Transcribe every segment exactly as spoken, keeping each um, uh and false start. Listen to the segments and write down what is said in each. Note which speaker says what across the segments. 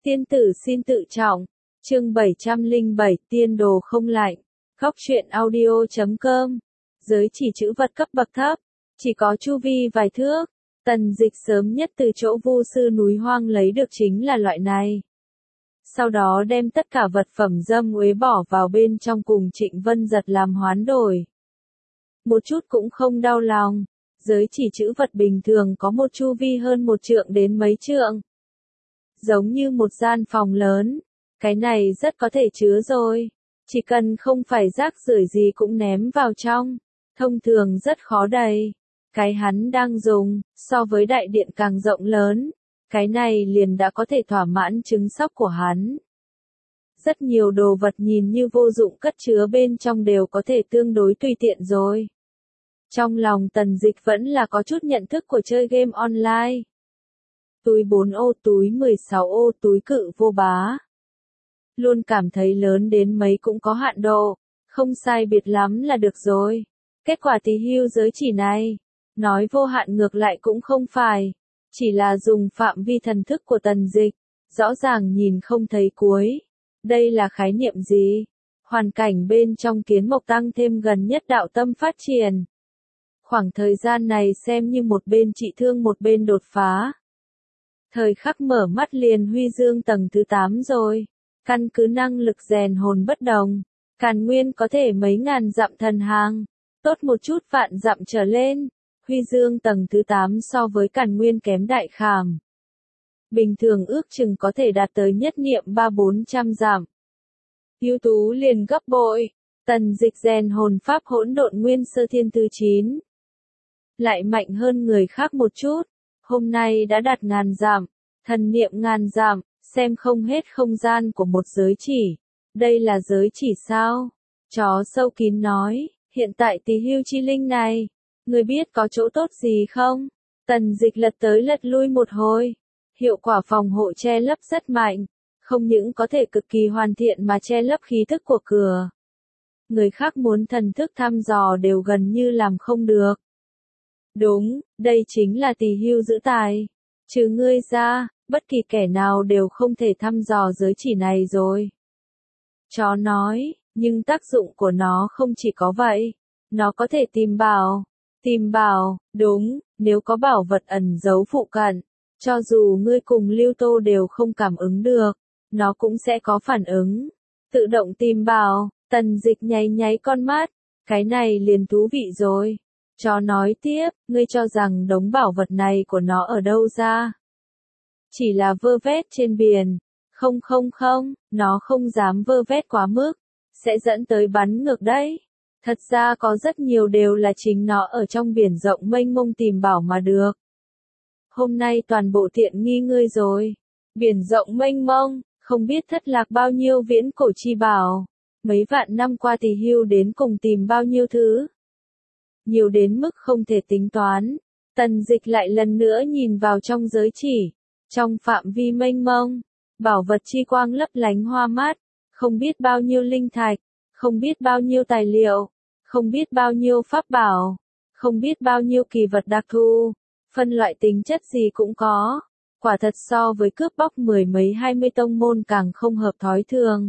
Speaker 1: Tiên tử xin tự trọng. Chương bảy trăm lẻ bảy Tiên đồ không lạnh. Góc truyện audio chấm com. Giới chỉ chữ vật cấp bậc thấp, chỉ có chu vi vài thước. Tần Dịch sớm nhất từ chỗ vu sư núi hoang lấy được chính là loại này. Sau đó đem tất cả vật phẩm dâm uế bỏ vào bên trong cùng Trịnh Vân Giật làm hoán đổi. Một chút cũng không đau lòng. Giới chỉ chữ vật bình thường có một chu vi hơn một trượng đến mấy trượng. Giống như một gian phòng lớn. Cái này rất có thể chứa rồi. Chỉ cần không phải rác rưởi gì cũng ném vào trong. Thông thường rất khó đầy. Cái hắn đang dùng, so với đại điện càng rộng lớn. Cái này liền đã có thể thỏa mãn chứng sóc của hắn. Rất nhiều đồ vật nhìn như vô dụng cất chứa bên trong đều có thể tương đối tùy tiện rồi. Trong lòng Tần Dịch vẫn là có chút nhận thức của chơi game online. Túi bốn ô, túi mười sáu ô, túi cự vô bá. Luôn cảm thấy lớn đến mấy cũng có hạn độ, không sai biệt lắm là được rồi. Kết quả thì hưu giới chỉ này, nói vô hạn ngược lại cũng không phải, chỉ là dùng phạm vi thần thức của Tần Dịch, rõ ràng nhìn không thấy cuối. Đây là khái niệm gì? Hoàn cảnh bên trong kiến mộc tăng thêm gần nhất đạo tâm phát triển. Khoảng thời gian này xem như một bên trị thương một bên đột phá. Thời khắc mở mắt liền huy dương tầng thứ tám rồi. Căn cứ năng lực rèn hồn bất đồng, Càn Nguyên có thể mấy ngàn dặm thần hàng, tốt một chút vạn dặm trở lên. Huy dương tầng thứ tám so với Càn Nguyên kém đại khảm. Bình thường ước chừng có thể đạt tới nhất niệm ba bốn trăm dặm. Ưu tú liền gấp bội. Tần Dịch rèn hồn pháp hỗn độn nguyên sơ thiên thứ chín. Lại mạnh hơn người khác một chút. Hôm nay đã đạt ngàn dặm, thần niệm ngàn dặm, xem không hết không gian của một giới chỉ. Đây là giới chỉ sao? Chó sâu kín nói, hiện tại tỷ hưu chi linh này, người biết có chỗ tốt gì không? Tần Dịch lật tới lật lui một hồi. Hiệu quả phòng hộ che lấp rất mạnh, không những có thể cực kỳ hoàn thiện mà che lấp khí thức của cửa. Người khác muốn thần thức thăm dò đều gần như làm không được. Đúng, đây chính là tỷ hưu giữ tài. Trừ ngươi ra, bất kỳ kẻ nào đều không thể thăm dò giới chỉ này rồi. Chó nói, nhưng tác dụng của nó không chỉ có vậy. Nó có thể tìm bảo. Tìm bảo, đúng, nếu có bảo vật ẩn giấu phụ cận. Cho dù ngươi cùng Lưu Tô đều không cảm ứng được, nó cũng sẽ có phản ứng. Tự động tìm bảo, Tần Dịch nháy nháy con mắt. Cái này liền thú vị rồi. Chó nói tiếp, ngươi cho rằng đống bảo vật này của nó ở đâu ra? Chỉ là vơ vét trên biển. Không không không, nó không dám vơ vét quá mức. Sẽ dẫn tới bắn ngược đấy. Thật ra có rất nhiều đều là chính nó ở trong biển rộng mênh mông tìm bảo mà được. Hôm nay toàn bộ tiện nghi ngươi rồi. Biển rộng mênh mông, không biết thất lạc bao nhiêu viễn cổ chi bảo. Mấy vạn năm qua thì hưu đến cùng tìm bao nhiêu thứ. Nhiều đến mức không thể tính toán. Tần Dịch lại lần nữa nhìn vào trong giới chỉ. Trong phạm vi mênh mông, bảo vật chi quang lấp lánh hoa mát. Không biết bao nhiêu linh thạch, không biết bao nhiêu tài liệu, không biết bao nhiêu pháp bảo, không biết bao nhiêu kỳ vật đặc thù. Phân loại tính chất gì cũng có. Quả thật so với cướp bóc mười mấy hai mươi tông môn càng không hợp thói thường.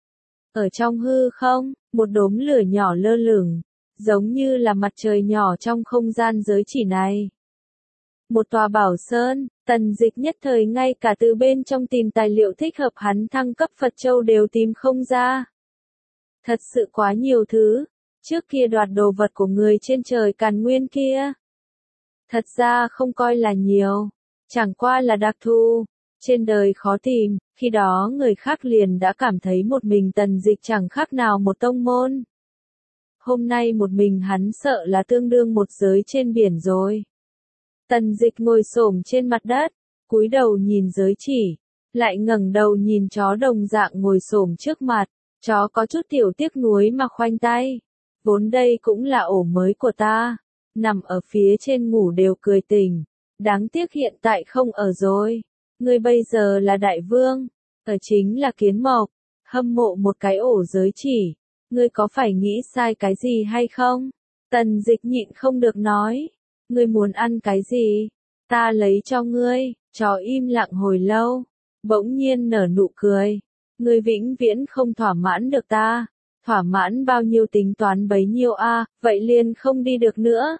Speaker 1: Ở trong hư không, một đốm lửa nhỏ lơ lửng, giống như là mặt trời nhỏ trong không gian giới chỉ này. Một tòa bảo sơn, Tần Dịch nhất thời ngay cả từ bên trong tìm tài liệu thích hợp hắn thăng cấp Phật Châu đều tìm không ra. Thật sự quá nhiều thứ. Trước kia đoạt đồ vật của người trên trời Càn Nguyên kia. Thật ra không coi là nhiều. Chẳng qua là đặc thù. Trên đời khó tìm, khi đó người khác liền đã cảm thấy một mình Tần Dịch chẳng khác nào một tông môn. Hôm nay một mình hắn sợ là tương đương một giới trên biển rồi. Tần Dịch ngồi xổm trên mặt đất, cúi đầu nhìn giới chỉ, lại ngẩng đầu nhìn chó đồng dạng ngồi xổm trước mặt. Chó có chút tiểu tiếc nuối mà khoanh tay. Vốn đây cũng là ổ mới của ta. Nằm ở phía trên ngủ đều cười tỉnh. Đáng tiếc hiện tại không ở rồi. Ngươi bây giờ là đại vương. Ở chính là kiến mộc. Hâm mộ một cái ổ giới chỉ. Ngươi có phải nghĩ sai cái gì hay không? Tần Dịch nhịn không được nói. Ngươi muốn ăn cái gì? Ta lấy cho ngươi. Chó im lặng hồi lâu. bỗng nhiên nở nụ cười. Ngươi vĩnh viễn không thỏa mãn được ta. Thỏa mãn bao nhiêu tính toán bấy nhiêu a, vậy liền không đi được nữa.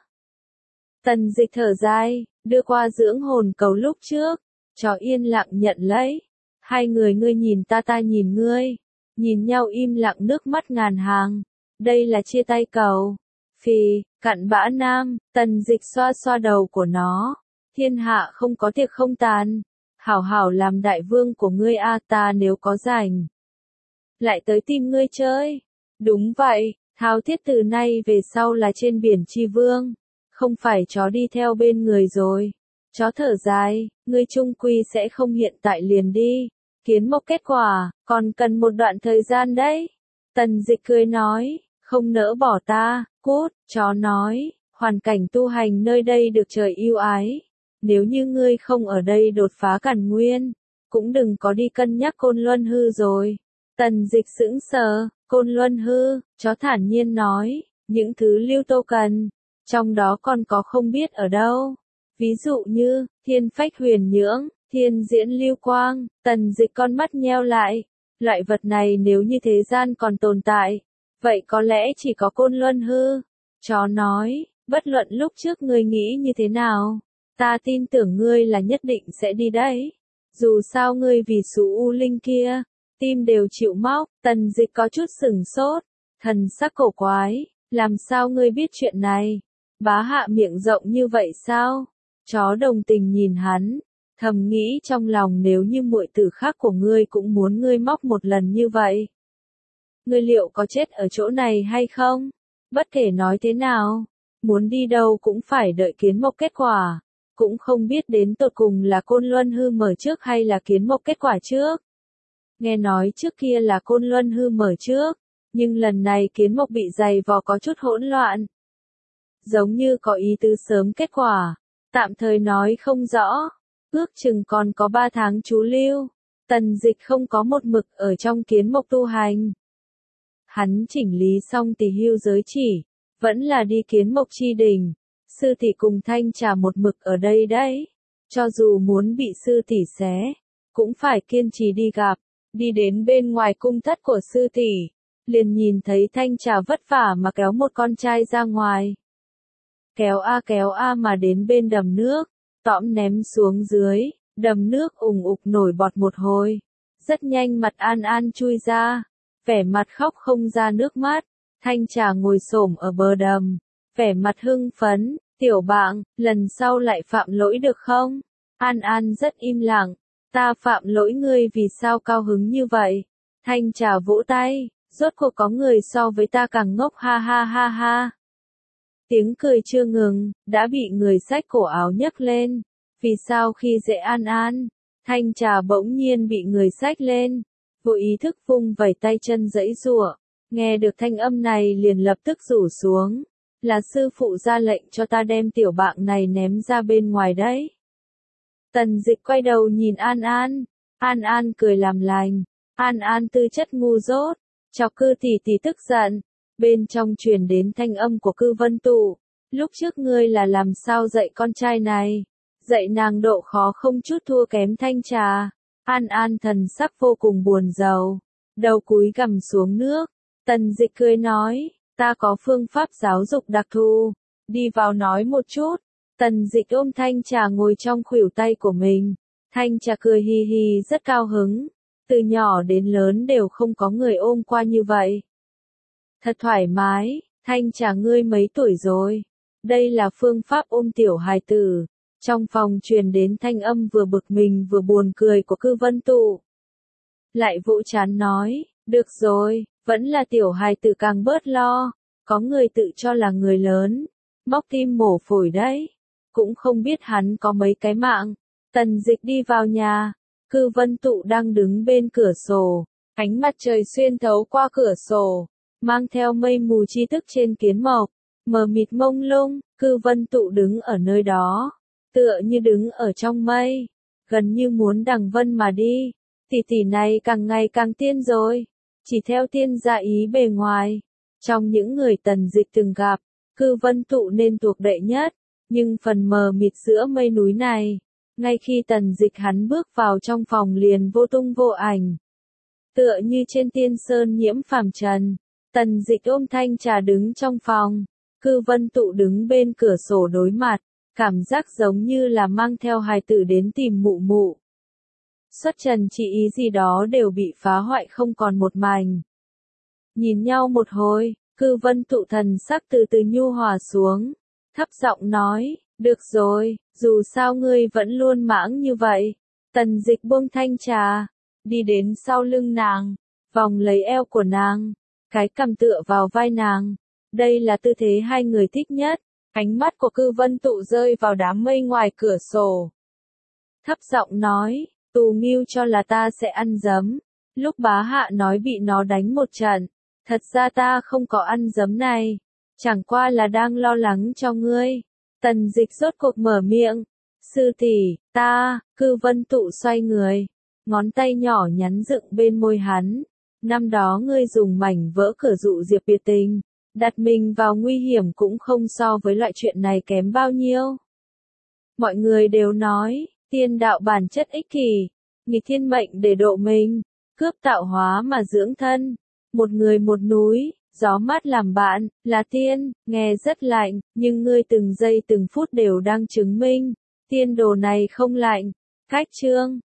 Speaker 1: Tần Dịch thở dài, đưa qua dưỡng hồn cầu lúc trước, cho yên lặng nhận lấy. Hai người ngươi nhìn ta ta nhìn ngươi, nhìn nhau im lặng nước mắt ngàn hàng. Đây là chia tay cầu. Phì, cặn bã nam, Tần Dịch xoa xoa đầu của nó. Thiên hạ không có tiệc không tàn. Hảo hảo làm đại vương của ngươi a, ta nếu có rảnh lại tới tìm ngươi chơi. Đúng vậy, Thao Thiết từ nay về sau là trên biển tri vương, không phải chó đi theo bên người rồi. Chó thở dài, ngươi chung quy sẽ không hiện tại liền đi. Kiến Mộc kết quả, còn cần một đoạn thời gian đấy. Tần Dịch cười nói, không nỡ bỏ ta, cút. Chó nói, hoàn cảnh tu hành nơi đây được trời yêu ái. Nếu như ngươi không ở đây đột phá càn nguyên, cũng đừng có đi cân nhắc Côn Luân Hư rồi. Tần Dịch sững sờ, Côn Luân Hư, chó thản nhiên nói, những thứ Lưu Tô cần, trong đó còn có không biết ở đâu. Ví dụ như, thiên phách huyền nhưỡng, thiên diễn lưu quang. Tần Dịch con mắt nheo lại, loại vật này nếu như thế gian còn tồn tại, vậy có lẽ chỉ có Côn Luân Hư. Chó nói, bất luận lúc trước ngươi nghĩ như thế nào, ta tin tưởng ngươi là nhất định sẽ đi đấy. Dù sao ngươi vì số U Linh kia, tim đều chịu móc. Tần Dịch có chút sửng sốt, thần sắc cổ quái, làm sao ngươi biết chuyện này? Bá Hạ miệng rộng như vậy sao? Chó đồng tình nhìn hắn, thầm nghĩ trong lòng nếu như muội tử khác của ngươi cũng muốn ngươi móc một lần như vậy. Ngươi liệu có chết ở chỗ này hay không? Bất kể nói thế nào, muốn đi đâu cũng phải đợi Kiến Mộc kết quả. Cũng không biết đến tột cùng là Côn Luân Hư mở trước hay là Kiến Mộc kết quả trước. Nghe nói trước kia là Côn Luân Hư mở trước, nhưng lần này Kiến Mộc bị dày vò có chút hỗn loạn. Giống như có ý tứ sớm kết quả, tạm thời nói không rõ, ước chừng còn có ba tháng chú lưu. Tần Dịch không có một mực ở trong Kiến Mộc tu hành. Hắn chỉnh lý xong Tỳ Hưu giới chỉ, vẫn là đi Kiến Mộc chi đỉnh. Sư tỷ cùng Thanh Trà một mực ở đây đấy. Cho dù muốn bị sư tỷ xé, cũng phải kiên trì đi gặp. Đi đến bên ngoài cung thất của sư tỷ, liền nhìn thấy Thanh Trà vất vả mà kéo một con trai ra ngoài. Kéo a kéo a mà đến bên đầm nước, tõm ném xuống dưới, đầm nước ùng ục nổi bọt một hồi. Rất nhanh mặt An An chui ra, vẻ mặt khóc không ra nước mắt. Thanh Trà ngồi xổm ở bờ đầm, vẻ mặt hưng phấn, tiểu bạn, lần sau lại phạm lỗi được không? An An rất im lặng, ta phạm lỗi ngươi vì sao cao hứng như vậy? Thanh Trà vỗ tay, rốt cuộc có người so với ta càng ngốc ha ha ha ha. Tiếng cười chưa ngừng, đã bị người xách cổ áo nhấc lên. Vì sao khi dễ An An, Thanh Trà bỗng nhiên bị người xách lên, vô ý thức vung vẩy tay chân giãy giụa. Nghe được thanh âm này liền lập tức rủ xuống. Là sư phụ ra lệnh cho ta đem tiểu bạn này ném ra bên ngoài đấy. Tần Dịch quay đầu nhìn An An. An An cười làm lành. An An tư chất ngu dốt, chọc Cư tỷ tỷ tức giận. Bên trong truyền đến thanh âm của Cư Vân Tụ. Lúc trước ngươi là làm sao dạy con trai này? Dạy nàng độ khó không chút thua kém Thanh Trà. An An thần sắc vô cùng buồn rầu, đầu cúi gằm xuống nước. Tần Dịch cười nói, ta có phương pháp giáo dục đặc thù, đi vào nói một chút. Tần Dịch ôm Thanh Trà ngồi trong khuỷu tay của mình. Thanh Trà cười hi hi rất cao hứng, từ nhỏ đến lớn đều không có người ôm qua như vậy. Thật thoải mái. Thanh Trà ngươi mấy tuổi rồi? Đây là phương pháp ôm tiểu hài tử. Trong phòng truyền đến thanh âm vừa bực mình vừa buồn cười của Cư Vân Tụ. Lại vỗ trán nói, được rồi, vẫn là tiểu hài tử càng bớt lo. Có người tự cho là người lớn, móc tim mổ phổi đấy. Cũng không biết hắn có mấy cái mạng. Tần Dịch đi vào nhà, Cư Vân Tụ đang đứng bên cửa sổ. Ánh mặt trời xuyên thấu qua cửa sổ, mang theo mây mù chi tức trên Kiến Mộc, mờ mịt mông lung. Cư Vân Tụ đứng ở nơi đó, tựa như đứng ở trong mây, gần như muốn đằng vân mà đi. Tỷ tỷ này càng ngày càng tiên rồi, chỉ theo tiên gia ý bề ngoài. Trong những người Tần Dịch từng gặp, Cư Vân Tụ nên thuộc đệ nhất, nhưng phần mờ mịt giữa mây núi này, Ngay khi Tần Dịch hắn bước vào trong phòng liền vô tung vô ảnh. Tựa như trên tiên sơn nhiễm phàm trần, Tần Dịch ôm thanh trà đứng trong phòng, Cư Vân Tụ đứng bên cửa sổ đối mặt, cảm giác giống như là mang theo hài tử đến tìm mụ mụ. Xuất trần chỉ ý gì đó đều bị phá hoại không còn một mảnh. Nhìn nhau một hồi, Cư Vân Tụ thần sắc từ từ nhu hòa xuống, thấp giọng nói, được rồi, dù sao ngươi vẫn luôn mãng như vậy. Tần Dịch buông thanh trà, đi đến sau lưng nàng, vòng lấy eo của nàng, cái cằm tựa vào vai nàng. Đây là tư thế hai người thích nhất. Ánh mắt của Cư Vân Tụ rơi vào đám mây ngoài cửa sổ. Thấp giọng nói, Tù Ngưu cho là ta sẽ ăn giấm. Lúc bá hạ nói bị nó đánh một trận. Thật ra ta không có ăn giấm này. Chẳng qua là đang lo lắng cho ngươi. Tần Dịch rốt cuộc mở miệng. Sư tỷ, ta, Cư Vân Tụ xoay người. Ngón tay nhỏ nhắn dựng bên môi hắn. Năm đó ngươi dùng mảnh vỡ cửa dụ Diệp Biệt Tình. Đặt mình vào nguy hiểm cũng không so với loại chuyện này kém bao nhiêu. Mọi người đều nói, tiên đạo bản chất ích kỷ, nghịch thiên mệnh để độ mình, cướp tạo hóa mà dưỡng thân. Một người một núi, gió mát làm bạn, là tiên, nghe rất lạnh, nhưng ngươi từng giây từng phút đều đang chứng minh, tiên đồ này không lạnh. Khách chương